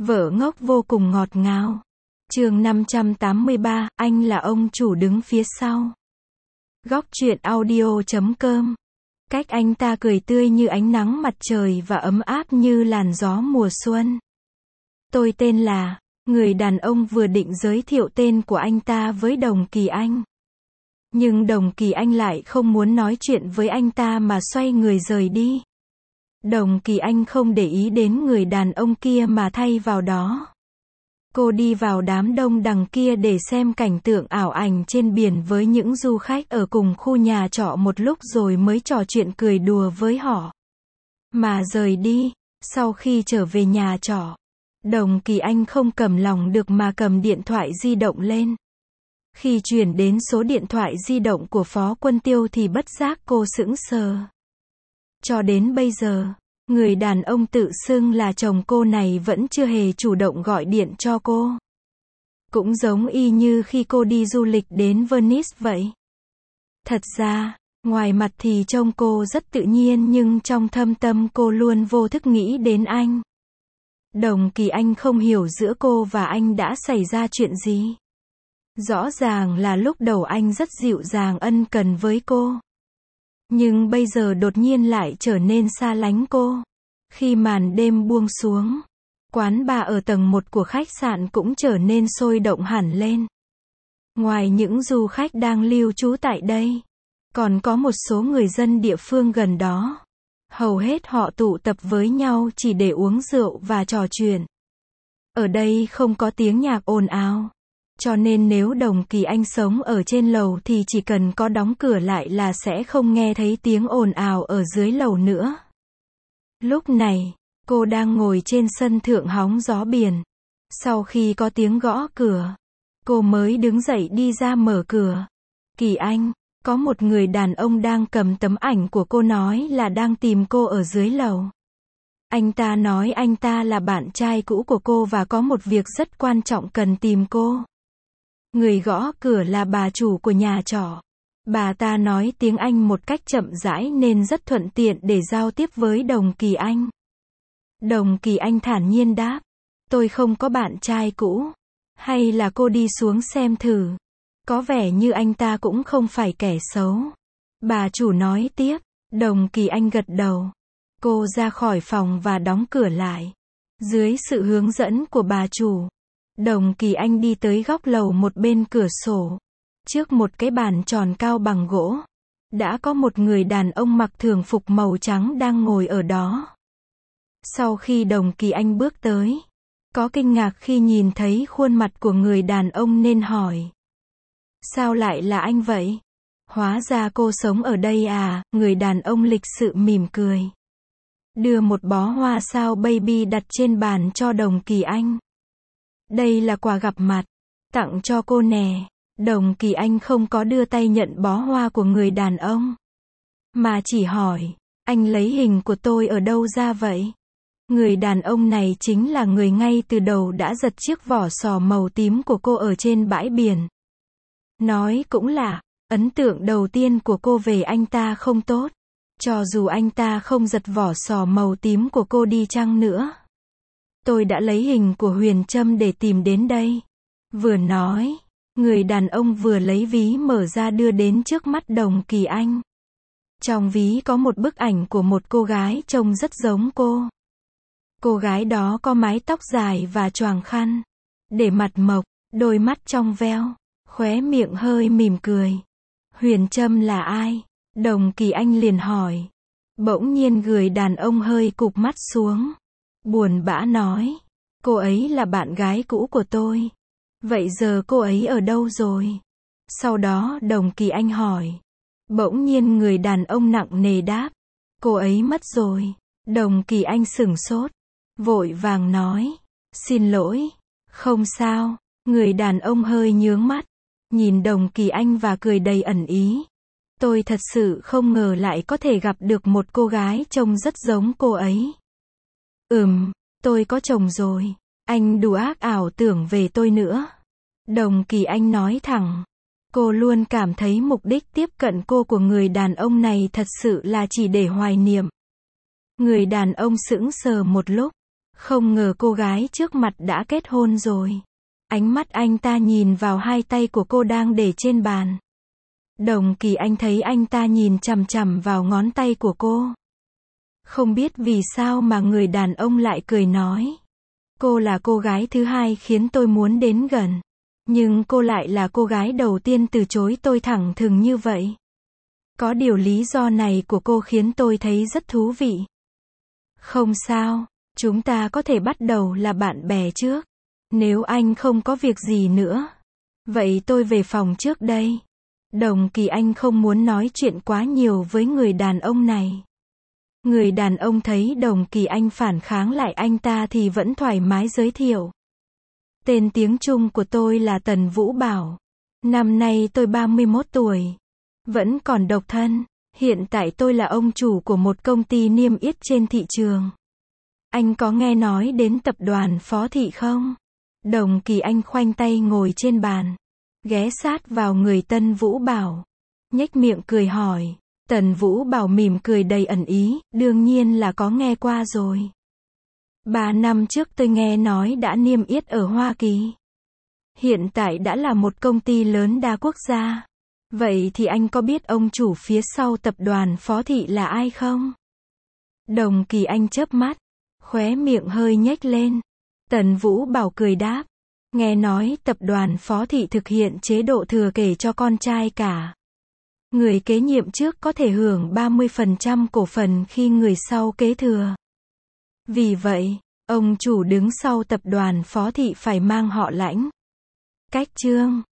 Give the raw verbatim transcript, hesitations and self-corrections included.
Vợ ngốc vô cùng ngọt ngào. Chương năm trăm tám mươi ba, anh là ông chủ đứng phía sau. Góc truyện audio chấm com. Cách anh ta cười tươi như ánh nắng mặt trời và ấm áp như làn gió mùa xuân. Tôi tên là, người đàn ông vừa định giới thiệu tên của anh ta với Đồng Kỳ Anh. Nhưng Đồng Kỳ Anh lại không muốn nói chuyện với anh ta mà xoay người rời đi. Đồng Kỳ Anh không để ý đến người đàn ông kia mà thay vào đó. Cô đi vào đám đông đằng kia để xem cảnh tượng ảo ảnh trên biển với những du khách ở cùng khu nhà trọ một lúc rồi mới trò chuyện cười đùa với họ. Mà rời đi, sau khi trở về nhà trọ, Đồng Kỳ Anh không cầm lòng được mà cầm điện thoại di động lên. Khi chuyển đến số điện thoại di động của Phó Quân Tiêu thì bất giác cô sững sờ. Cho đến bây giờ, người đàn ông tự xưng là chồng cô này vẫn chưa hề chủ động gọi điện cho cô. Cũng giống y như khi cô đi du lịch đến Venice vậy. Thật ra, ngoài mặt thì trông cô rất tự nhiên nhưng trong thâm tâm cô luôn vô thức nghĩ đến anh. Đồng Kỳ Anh không hiểu giữa cô và anh đã xảy ra chuyện gì. Rõ ràng là lúc đầu anh rất dịu dàng ân cần với cô. Nhưng bây giờ đột nhiên lại trở nên xa lánh cô. Khi màn đêm buông xuống, quán bar ở tầng một của khách sạn cũng trở nên sôi động hẳn lên. Ngoài những du khách đang lưu trú tại đây, còn có một số người dân địa phương gần đó. Hầu hết họ tụ tập với nhau chỉ để uống rượu và trò chuyện. Ở đây không có tiếng nhạc ồn ào. Cho nên nếu Đồng Kỳ Anh sống ở trên lầu thì chỉ cần có đóng cửa lại là sẽ không nghe thấy tiếng ồn ào ở dưới lầu nữa. Lúc này, cô đang ngồi trên sân thượng hóng gió biển. Sau khi có tiếng gõ cửa, cô mới đứng dậy đi ra mở cửa. Kỳ Anh, có một người đàn ông đang cầm tấm ảnh của cô nói là đang tìm cô ở dưới lầu. Anh ta nói anh ta là bạn trai cũ của cô và có một việc rất quan trọng cần tìm cô. Người gõ cửa là bà chủ của nhà trọ. Bà ta nói tiếng Anh một cách chậm rãi nên rất thuận tiện để giao tiếp với Đồng Kỳ Anh. Đồng Kỳ Anh thản nhiên đáp, tôi không có bạn trai cũ. Hay là cô đi xuống xem thử. Có vẻ như anh ta cũng không phải kẻ xấu. Bà chủ nói tiếp. Đồng Kỳ Anh gật đầu. Cô ra khỏi phòng và đóng cửa lại. Dưới sự hướng dẫn của bà chủ, Đồng Kỳ Anh đi tới góc lầu một bên cửa sổ. Trước một cái bàn tròn cao bằng gỗ, đã có một người đàn ông mặc thường phục màu trắng đang ngồi ở đó. Sau khi Đồng Kỳ Anh bước tới, có kinh ngạc khi nhìn thấy khuôn mặt của người đàn ông nên hỏi. Sao lại là anh vậy? Hóa ra cô sống ở đây à? Người đàn ông lịch sự mỉm cười. Đưa một bó hoa sao baby đặt trên bàn cho Đồng Kỳ Anh. Đây là quà gặp mặt, tặng cho cô nè. Đồng Kỳ Anh không có đưa tay nhận bó hoa của người đàn ông, mà chỉ hỏi, anh lấy hình của tôi ở đâu ra vậy? Người đàn ông này chính là người ngay từ đầu đã giật chiếc vỏ sò màu tím của cô ở trên bãi biển. Nói cũng lạ, ấn tượng đầu tiên của cô về anh ta không tốt. Cho dù anh ta không giật vỏ sò màu tím của cô đi chăng nữa. Tôi đã lấy hình của Huyền Trâm để tìm đến đây. Vừa nói, người đàn ông vừa lấy ví mở ra đưa đến trước mắt Đồng Kỳ Anh. Trong ví có một bức ảnh của một cô gái trông rất giống cô. Cô gái đó có mái tóc dài và choàng khăn, để mặt mộc, đôi mắt trong veo, khóe miệng hơi mỉm cười. Huyền Trâm là ai? Đồng Kỳ Anh liền hỏi. Bỗng nhiên người đàn ông hơi cụp mắt xuống, buồn bã nói, cô ấy là bạn gái cũ của tôi. Vậy giờ cô ấy ở đâu rồi? Sau đó Đồng Kỳ Anh hỏi. Bỗng nhiên người đàn ông nặng nề đáp, cô ấy mất rồi. Đồng Kỳ Anh sửng sốt, vội vàng nói, xin lỗi. Không sao. Người đàn ông hơi nhướng mắt, nhìn Đồng Kỳ Anh và cười đầy ẩn ý. Tôi thật sự không ngờ lại có thể gặp được một cô gái trông rất giống cô ấy. Ừm, tôi có chồng rồi. Anh đùa ác ảo tưởng về tôi nữa. Đồng Kỳ Anh nói thẳng. Cô luôn cảm thấy mục đích tiếp cận cô của người đàn ông này thật sự là chỉ để hoài niệm. Người đàn ông sững sờ một lúc, Không ngờ cô gái trước mặt đã kết hôn rồi. Ánh mắt anh ta nhìn vào hai tay của cô đang để trên bàn. Đồng Kỳ Anh thấy anh ta nhìn chằm chằm vào ngón tay của cô. Không biết vì sao mà người đàn ông lại cười nói. Cô là cô gái thứ hai khiến tôi muốn đến gần. Nhưng cô lại là cô gái đầu tiên từ chối tôi thẳng thừng như vậy. Có điều lý do này của cô khiến tôi thấy rất thú vị. Không sao, chúng ta có thể bắt đầu là bạn bè trước. Nếu anh không có việc gì nữa. Vậy tôi về phòng trước đây. Đồng Kỳ Anh không muốn nói chuyện quá nhiều với người đàn ông này. Người đàn ông thấy Đồng Kỳ Anh phản kháng lại anh ta thì vẫn thoải mái giới thiệu. Tên tiếng Trung của tôi là Tần Vũ Bảo. Năm nay tôi ba mươi mốt tuổi. Vẫn còn độc thân. Hiện tại tôi là ông chủ của một công ty niêm yết trên thị trường. Anh có nghe nói đến tập đoàn Phó Thị không? Đồng Kỳ Anh khoanh tay ngồi trên bàn. Ghé sát vào người Tần Vũ Bảo. Nhếch miệng cười hỏi. Tần Vũ Bảo mỉm cười đầy ẩn ý, đương nhiên là có nghe qua rồi. Ba năm trước tôi nghe nói đã niêm yết ở Hoa Kỳ. Hiện tại đã là một công ty lớn đa quốc gia. Vậy thì anh có biết ông chủ phía sau tập đoàn Phó Thị là ai không? Đồng Kỳ Anh chớp mắt, khóe miệng hơi nhếch lên. Tần Vũ Bảo cười đáp. Nghe nói tập đoàn Phó Thị thực hiện chế độ thừa kế cho con trai cả. Người kế nhiệm trước có thể hưởng ba mươi phần trăm cổ phần khi người sau kế thừa. Vì vậy, ông chủ đứng sau tập đoàn Phó Thị phải mang họ Lãnh. Cách Trương.